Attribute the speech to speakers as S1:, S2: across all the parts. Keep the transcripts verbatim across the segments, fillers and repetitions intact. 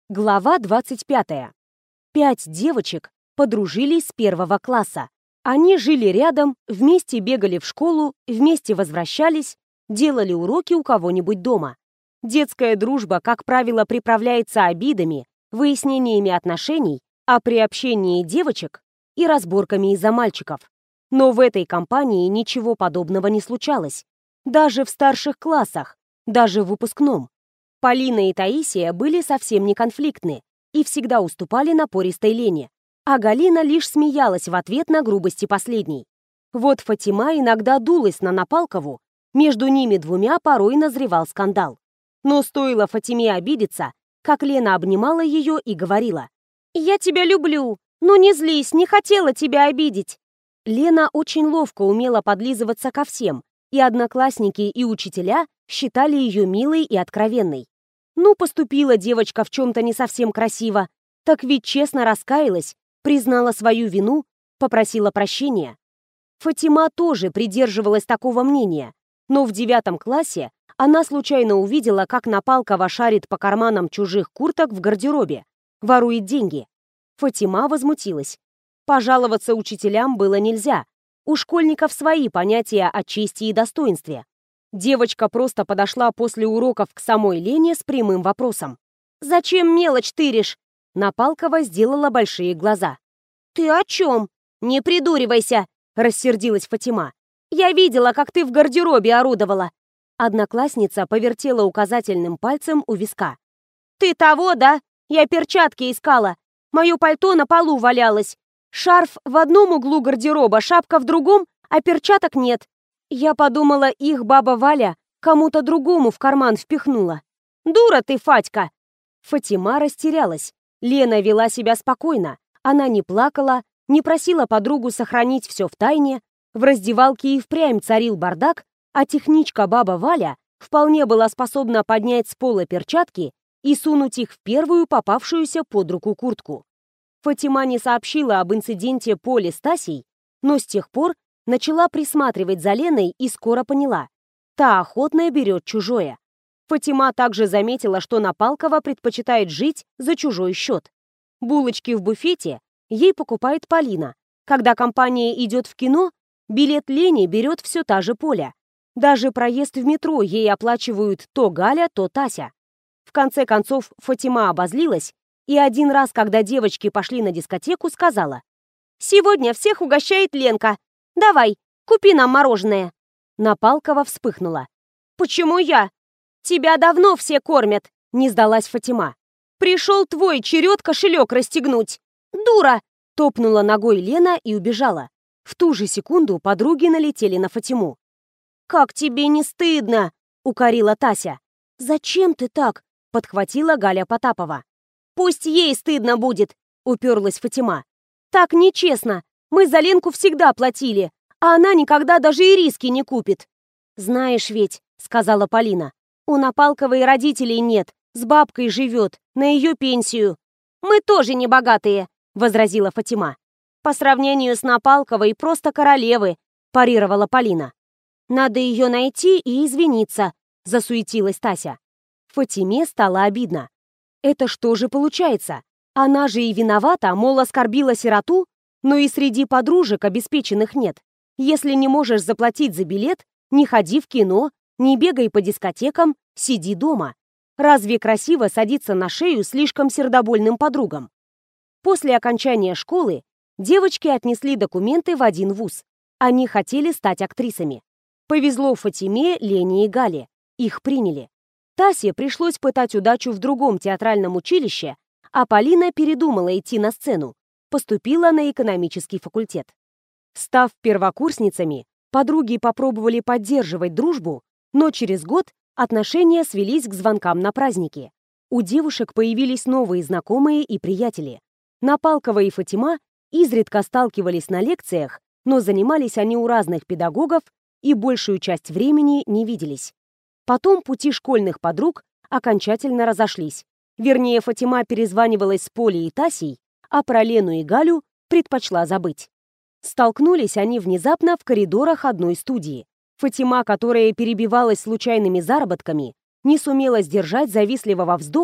S1: Глава двадцать пятая. Пять девочек подружились с первого класса. Они жили рядом, вместе бегали в школу, вместе возвращались, делали уроки у кого-нибудь дома. Детская дружба, как правило, приправляется обидами, выяснениями отношений, а при общении девочек и разборками из-за мальчиков. Но в этой компании ничего подобного не случалось. Даже в старших классах, даже в выпускном. Полина и Таисия были совсем не конфликтны и всегда уступали напористой Лене, а Галина лишь смеялась в ответ на грубости последней. Вот Фатима иногда дулась на Напалкову, между ними двумя порой назревал скандал. Но стоило Фатиме обидеться, как Лена обнимала ее и говорила: «Я тебя люблю, но не злись, не хотела тебя обидеть». Лена очень ловко умела подлизываться ко всем, и одноклассники и учителя считали ее милой и откровенной. Ну, поступила девочка в чем-то не совсем красиво, так ведь честно раскаялась, признала свою вину, попросила прощения. Фатима тоже придерживалась такого мнения, но в девятом классе она случайно увидела, как Напалкова шарит по карманам чужих курток в гардеробе, ворует деньги. Фатима возмутилась. Пожаловаться учителям было нельзя, у школьников свои понятия о чести и достоинстве. Девочка просто подошла после уроков к самой Лене с прямым вопросом. «Зачем мелочь тыришь?» Напалкова сделала большие глаза. «Ты о чем? Не придуривайся!» — рассердилась Фатима. «Я видела, как ты в гардеробе орудовала!» Одноклассница повертела указательным пальцем у виска. «Ты того, да? Я перчатки искала. Мое пальто на полу валялось. Шарф в одном углу гардероба, шапка в другом, а перчаток нет. Я подумала, их баба Валя кому-то другому в карман впихнула. Дура ты, Фатька!» Фатима растерялась. Лена вела себя спокойно. Она не плакала, не просила подругу сохранить все в тайне. В раздевалке и впрямь царил бардак, а техничка баба Валя вполне была способна поднять с пола перчатки и сунуть их в первую попавшуюся под руку куртку. Фатима не сообщила об инциденте Поле с Тасей, но с тех пор начала присматривать за Леной и скоро поняла. Та охотно берет чужое. Фатима также заметила, что Напалкова предпочитает жить за чужой счет. Булочки в буфете ей покупает Полина. Когда компания идет в кино, билет Лене берет все та же Поля. Даже проезд в метро ей оплачивают то Галя, то Тася. В конце концов, Фатима обозлилась и один раз, когда девочки пошли на дискотеку, сказала: «Сегодня всех угощает Ленка. Давай, купи нам мороженое». Напалкова вспыхнула. «Почему я? Тебя давно все кормят», — не сдалась Фатима. «Пришел твой черед кошелек расстегнуть. Дура!» — топнула ногой Лена и убежала. В ту же секунду подруги налетели на Фатиму. «Как тебе не стыдно?» — укорила Тася. «Зачем ты так?» — подхватила Галя Потапова. «Пусть ей стыдно будет», — уперлась Фатима. «Так нечестно. Мы за Ленку всегда платили, а она никогда даже и риски не купит». «Знаешь ведь», — сказала Полина, «у Напалковой родителей нет, с бабкой живет, на ее пенсию». «Мы тоже не богатые», — возразила Фатима. «По сравнению с Напалковой просто королевы», — парировала Полина. «Надо ее найти и извиниться», — засуетилась Тася. Фатиме стало обидно. Это что же получается? Она же и виновата, мол, оскорбила сироту, но и среди подружек обеспеченных нет. Если не можешь заплатить за билет, не ходи в кино, не бегай по дискотекам, сиди дома. Разве красиво садиться на шею слишком сердобольным подругам? После окончания школы девочки отнесли документы в один вуз. Они хотели стать актрисами. Повезло Фатиме, Лене и Гале. Их приняли. Тасе пришлось пытать удачу в другом театральном училище, а Полина передумала идти на сцену. Поступила на экономический факультет. Став первокурсницами, подруги попробовали поддерживать дружбу, но через год отношения свелись к звонкам на праздники. У девушек появились новые знакомые и приятели. Напалкова и Фатима изредка сталкивались на лекциях, но занимались они у разных педагогов и большую часть времени не виделись. Потом пути школьных подруг окончательно разошлись. Вернее, Фатима перезванивалась с Полей и Тасей, а про Лену и Галю предпочла забыть. Столкнулись они внезапно в коридорах одной студии. Фатима, которая перебивалась случайными заработками, не сумела сдержать завистливого вздоха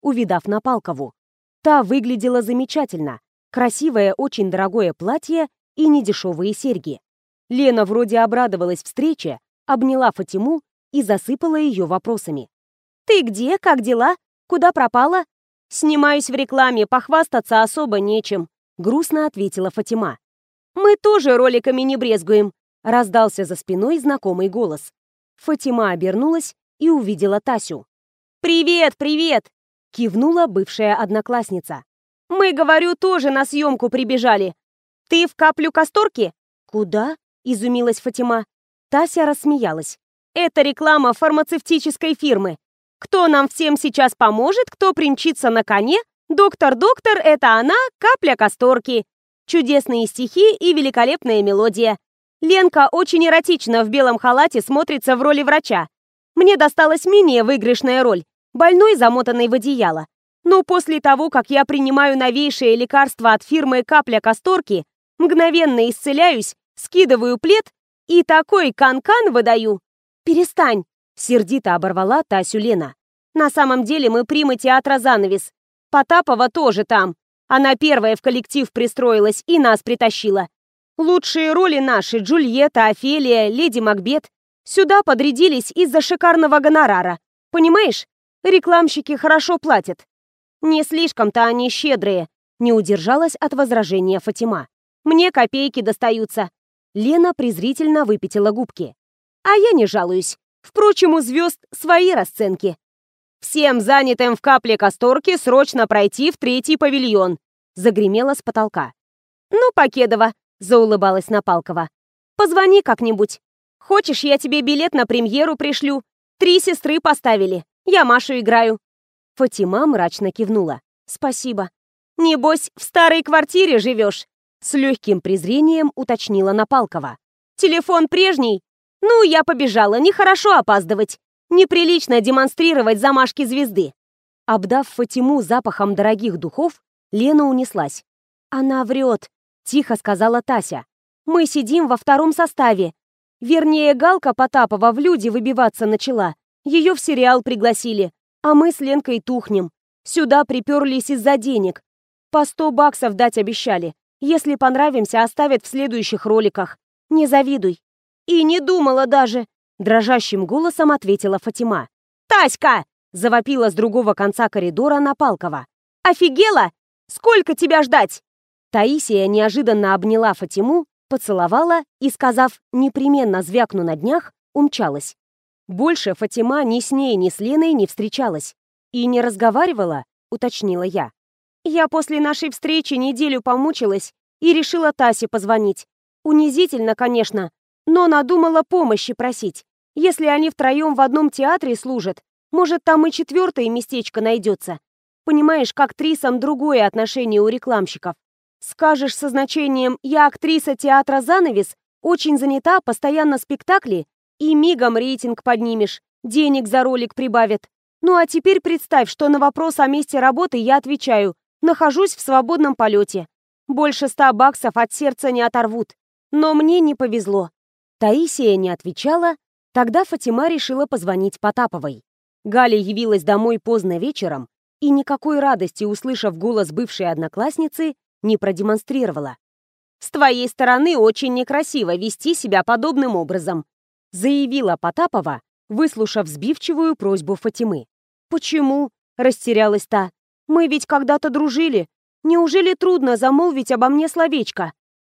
S1: увидав Напалкову. Та выглядела замечательно. Красивое, очень дорогое платье и недешевые серьги. Лена вроде обрадовалась встрече, обняла Фатиму и засыпала ее вопросами. «Ты где? Как дела? Куда пропала?» «Снимаюсь в рекламе, похвастаться особо нечем», — грустно ответила Фатима. «Мы тоже роликами не брезгуем», — раздался за спиной знакомый голос. Фатима обернулась и увидела Тасю. «Привет, привет!» — кивнула бывшая одноклассница. «Мы, говорю, тоже на съемку прибежали. Ты в каплю касторки?» «Куда?» — изумилась Фатима. Тася рассмеялась. «Это реклама фармацевтической фирмы. Кто нам всем сейчас поможет, кто примчится на коне? Доктор-доктор, это она, капля касторки. Чудесные стихи и великолепная мелодия. Ленка очень эротично в белом халате смотрится в роли врача. Мне досталась менее выигрышная роль, больной, замотанный в одеяло. Но после того, как я принимаю новейшее лекарство от фирмы «Капля касторки», мгновенно исцеляюсь, скидываю плед и такой кан-кан выдаю. «Перестань!» — сердито оборвала Тасю Лена. «На самом деле мы примы театра «Занавес». Потапова тоже там. Она первая в коллектив пристроилась и нас притащила. Лучшие роли наши — Джульетта, Офелия, леди Макбет — сюда подрядились из-за шикарного гонорара. Понимаешь? Рекламщики хорошо платят». «Не слишком-то они щедрые», — не удержалась от возражения Фатима. «Мне копейки достаются». Лена презрительно выпятила губки. «А я не жалуюсь. Впрочем, у звезд свои расценки». «Всем занятым в капле касторки срочно пройти в третий павильон», — загремело с потолка. «Ну, Покедова», — заулыбалась Напалкова. «Позвони как-нибудь. Хочешь, я тебе билет на премьеру пришлю? Три сестры поставили. Я Машу играю». Фатима мрачно кивнула. «Спасибо». «Небось, в старой квартире живешь?» С легким презрением уточнила Напалкова. «Телефон прежний? Ну, я побежала, нехорошо опаздывать. Неприлично демонстрировать замашки звезды». Обдав Фатиму запахом дорогих духов, Лена унеслась. «Она врет», — тихо сказала Тася. «Мы сидим во втором составе. Вернее, Галка Потапова в люди выбиваться начала. Ее в сериал пригласили. А мы с Ленкой тухнем. Сюда приперлись из-за денег. По сто баксов дать обещали. Если понравимся, оставят в следующих роликах. Не завидуй». «И не думала даже», — дрожащим голосом ответила Фатима. «Таська!» — завопила с другого конца коридора Напалкова. «Офигела? Сколько тебя ждать?» Таисия неожиданно обняла Фатиму, поцеловала и, сказав «непременно звякну на днях», умчалась. Больше Фатима ни с ней, ни с Леной не встречалась. «И не разговаривала?» — уточнила я. «Я после нашей встречи неделю помучилась и решила Тасе позвонить. Унизительно, конечно, но надумала помощи просить. Если они втроем в одном театре служат, может, там и четвертое местечко найдется. Понимаешь, к актрисам другое отношение у рекламщиков. Скажешь со значением «я актриса театра «Занавес», очень занята, постоянно спектакли», и мигом рейтинг поднимешь, денег за ролик прибавят. Ну а теперь представь, что на вопрос о месте работы я отвечаю: нахожусь в свободном полете. Больше ста баксов от сердца не оторвут. Но мне не повезло». Таисия не отвечала, тогда Фатима решила позвонить Потаповой. Галя явилась домой поздно вечером и никакой радости, услышав голос бывшей одноклассницы, не продемонстрировала. «С твоей стороны очень некрасиво вести себя подобным образом», заявила Потапова, выслушав сбивчивую просьбу Фатимы. «Почему?» — растерялась та. «Мы ведь когда-то дружили. Неужели трудно замолвить обо мне словечко?»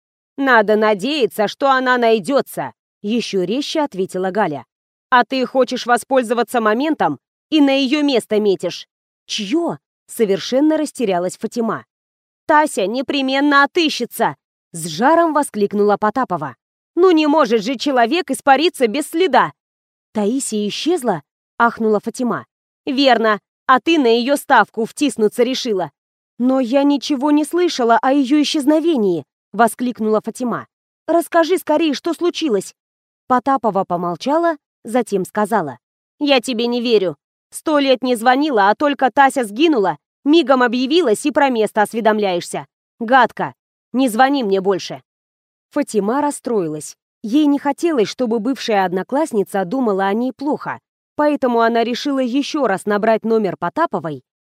S1: «Надо надеяться, что она найдется», — еще резче ответила Галя. «А ты хочешь воспользоваться моментом и на ее место метишь». «Чье?» — совершенно растерялась Фатима. «Тася непременно отыщется!» — с жаром воскликнула Потапова. «Ну не может же человек испариться без следа!» «Таисия исчезла?» — ахнула Фатима. «Верно, а ты на ее ставку втиснуться решила». «Но я ничего не слышала о ее исчезновении!» — воскликнула Фатима. «Расскажи скорее, что случилось!» Потапова помолчала, затем сказала. «Я тебе не верю. Сто лет не звонила, а только Тася сгинула, мигом объявилась и про место осведомляешься. Гадко! Не звони мне больше!» Фатима расстроилась. Ей не хотелось, чтобы бывшая одноклассница думала о ней плохо, поэтому она решила еще раз набрать номер Потаповой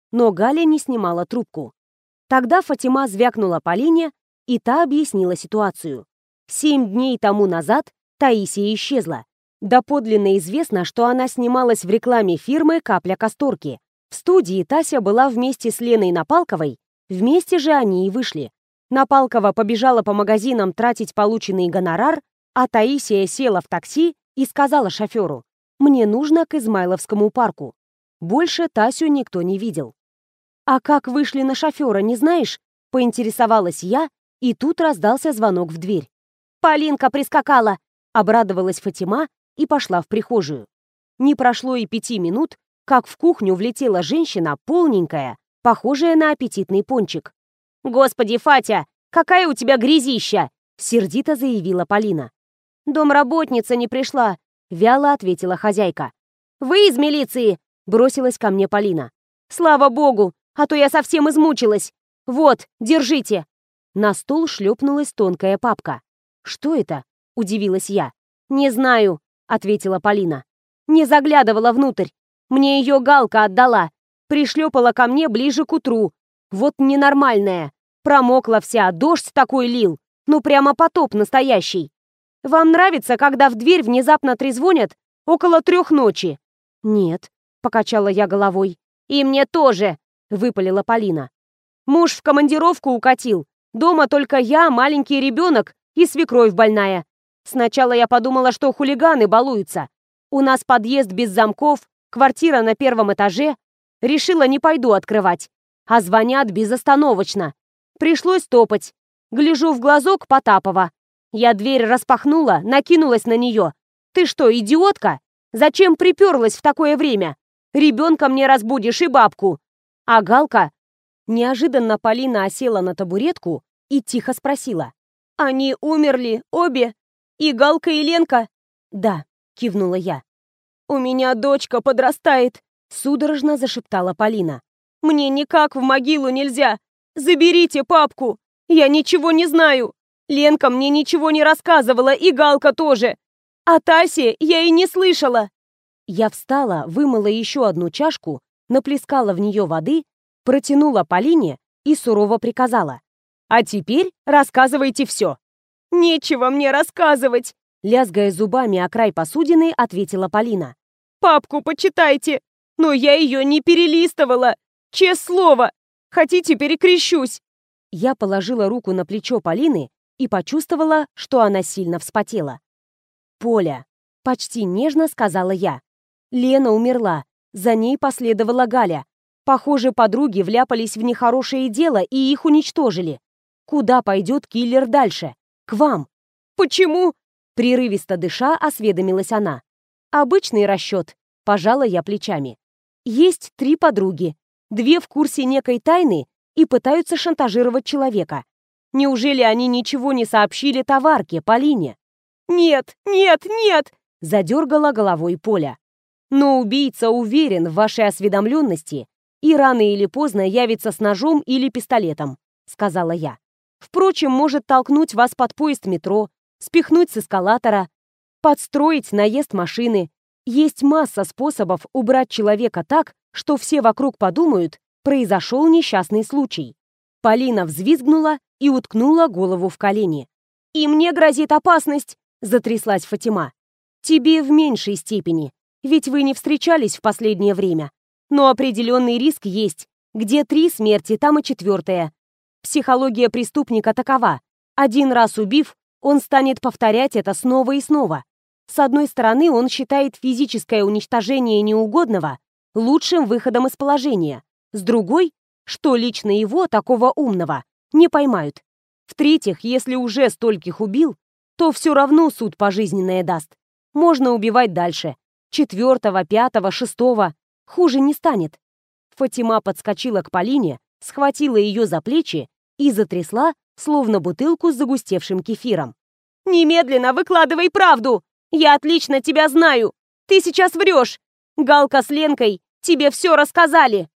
S1: но Галя не снимала трубку. Тогда Фатима звякнула Полине, и та объяснила ситуацию. Семь дней тому назад Таисия исчезла. Доподлинно известно, что она снималась в рекламе фирмы «Капля касторки». В студии Тася была вместе с Леной Напалковой, вместе же они и вышли. Напалкова побежала по магазинам тратить полученный гонорар, а Таисия села в такси и сказала шоферу: «Мне нужно к Измайловскому парку». Больше Тасю никто не видел. «А как вышли на шофера, не знаешь?» — поинтересовалась я, и тут раздался звонок в дверь. «Полинка прискакала!» — обрадовалась Фатима и пошла в прихожую. Не прошло и пяти минут, как в кухню влетела женщина, полненькая, похожая на аппетитный пончик. «Господи, Фатя, какая у тебя грязища!» — сердито заявила Полина. «Домработница не пришла», — вяло ответила хозяйка. «Вы из милиции?» — бросилась ко мне Полина. «Слава богу, а то я совсем измучилась. Вот, держите». На стол шлепнулась тонкая папка. «Что это?» — удивилась я. «Не знаю», — ответила Полина. «Не заглядывала внутрь. Мне ее Галка отдала. Пришлепала ко мне ближе к утру. Вот ненормальная. Промокла вся, дождь такой лил. Ну прямо потоп настоящий. Вам нравится, когда в дверь внезапно трезвонят около трех ночи?» «Нет», — покачала я головой. «И мне тоже», — выпалила Полина. «Муж в командировку укатил. Дома только я, маленький ребенок и свекровь больная. Сначала я подумала, что хулиганы балуются. У нас подъезд без замков, квартира на первом этаже. Решила, не пойду открывать. А звонят безостановочно. Пришлось топать. Гляжу в глазок Потапова. Я дверь распахнула, накинулась на нее. «Ты что, идиотка? Зачем приперлась в такое время? Ребенка мне разбудишь и бабку». А Галка... Неожиданно Полина осела на табуретку и тихо спросила: «Они умерли обе? И Галка, и Ленка?» «Да», — кивнула я. «У меня дочка подрастает», — судорожно зашептала Полина. «Мне никак в могилу нельзя. Заберите папку. Я ничего не знаю. Ленка мне ничего не рассказывала, и Галка тоже. А Тасе я и не слышала». Я встала, вымыла еще одну чашку, наплескала в нее воды, протянула Полине и сурово приказала: «А теперь рассказывайте все». «Нечего мне рассказывать», — лязгая зубами о край посудины, ответила Полина. «Папку почитайте, но я ее не перелистывала. Честное слово. Хотите, перекрещусь?» Я положила руку на плечо Полины и почувствовала, что она сильно вспотела. «Поля», — почти нежно сказала я. «Лена умерла, за ней последовала Галя. Похоже, подруги вляпались в нехорошее дело и их уничтожили. Куда пойдет киллер дальше? К вам». «Почему?» — прерывисто дыша осведомилась она. «Обычный расчет», — пожала я плечами. «Есть три подруги. Две в курсе некой тайны и пытаются шантажировать человека. Неужели они ничего не сообщили товарке, Полине?» «Нет, нет, нет!» — задергала головой Поля. «Но убийца уверен в вашей осведомленности и рано или поздно явится с ножом или пистолетом», — сказала я. «Впрочем, может толкнуть вас под поезд метро, спихнуть с эскалатора, подстроить наезд машины. Есть масса способов убрать человека так, что все вокруг подумают, произошел несчастный случай». Полина взвизгнула и уткнула голову в колени. «И мне грозит опасность», — затряслась Фатима. «Тебе в меньшей степени, ведь вы не встречались в последнее время. Но определенный риск есть. Где три смерти, там и четвертая. Психология преступника такова. Один раз убив, он станет повторять это снова и снова. С одной стороны, он считает физическое уничтожение неугодного лучшим выходом из положения. С другой, что лично его, такого умного, не поймают. В-третьих, если уже стольких убил, то все равно суд пожизненное даст. Можно убивать дальше. Четвертого, пятого, шестого. Хуже не станет». Фатима подскочила к Полине, схватила ее за плечи и затрясла, словно бутылку с загустевшим кефиром. «Немедленно выкладывай правду! Я отлично тебя знаю! Ты сейчас врешь! Галка с Ленкой тебе все рассказали!»